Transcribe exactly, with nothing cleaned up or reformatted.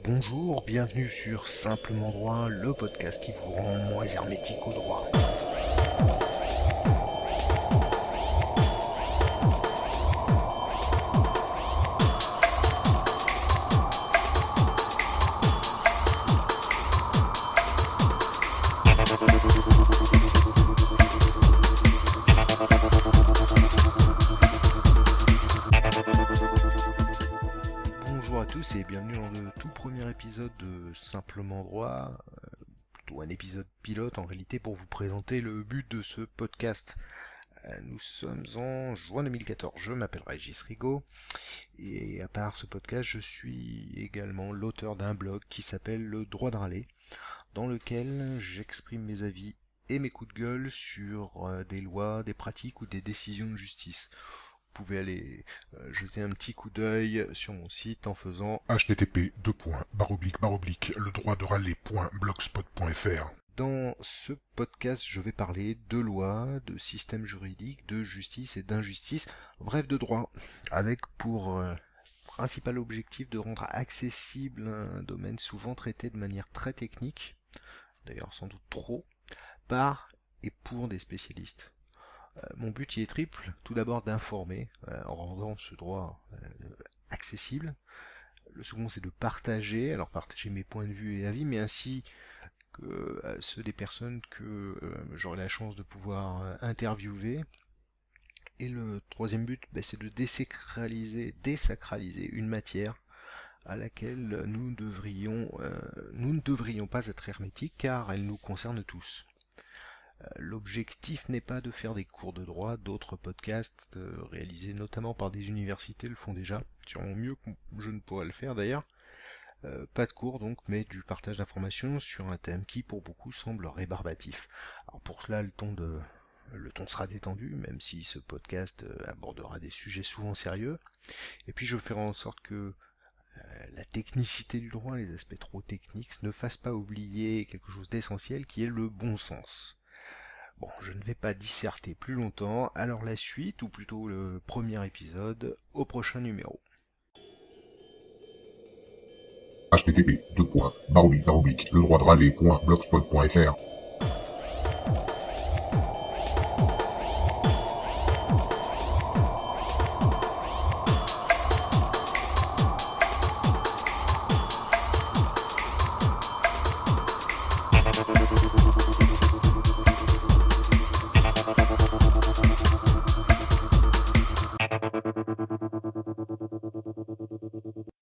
Bonjour, bienvenue sur Simplement Droit, le podcast qui vous rend moins hermétique au droit. Bonjour à tous et bienvenue dans le tout premier épisode de Simplement Droit, euh, plutôt un épisode pilote en réalité pour vous présenter le but de ce podcast. Euh, nous sommes en juin deux mille quatorze, je m'appelle Régis Rigaud et à part ce podcast je suis également l'auteur d'un blog qui s'appelle Le Droit de Râler, dans lequel j'exprime mes avis et mes coups de gueule sur euh, des lois, des pratiques ou des décisions de justice. Vous pouvez aller euh, jeter un petit coup d'œil sur mon site en faisant h t t p deux points barre oblique barre oblique le droit de râler point blogspot point f r. Dans ce podcast, je vais parler de loi, de système juridique, de justice et d'injustice, bref de droit, avec pour euh, principal objectif de rendre accessible un domaine souvent traité de manière très technique, d'ailleurs sans doute trop, par et pour des spécialistes. Euh, mon but y est triple, tout d'abord d'informer, euh, en rendant ce droit euh, accessible. Le second, c'est de partager, alors partager mes points de vue et avis, mais ainsi que euh, ceux des personnes que euh, j'aurai la chance de pouvoir euh, interviewer. Et le troisième but, bah, c'est de désacraliser, désacraliser une matière à laquelle nous devrions, euh, nous ne devrions pas être hermétiques car elle nous concerne tous. Euh, L'objectif n'est pas de faire des cours de droit, d'autres podcasts euh, réalisés notamment par des universités le font déjà, sûrement mieux que je ne pourrais le faire d'ailleurs. Euh, pas de cours donc, mais du partage d'informations sur un thème qui pour beaucoup semble rébarbatif. Alors pour cela le ton de le ton sera détendu, même si ce podcast euh, abordera des sujets souvent sérieux. Et puis je ferai en sorte que euh, la technicité du droit, les aspects trop techniques, ne fassent pas oublier quelque chose d'essentiel qui est le bon sens. Bon, je ne vais pas disserter plus longtemps, alors la suite, ou plutôt le premier épisode, au prochain numéro. h t t p deux points barre oblique barre oblique le droit de râler point blogspot point f r.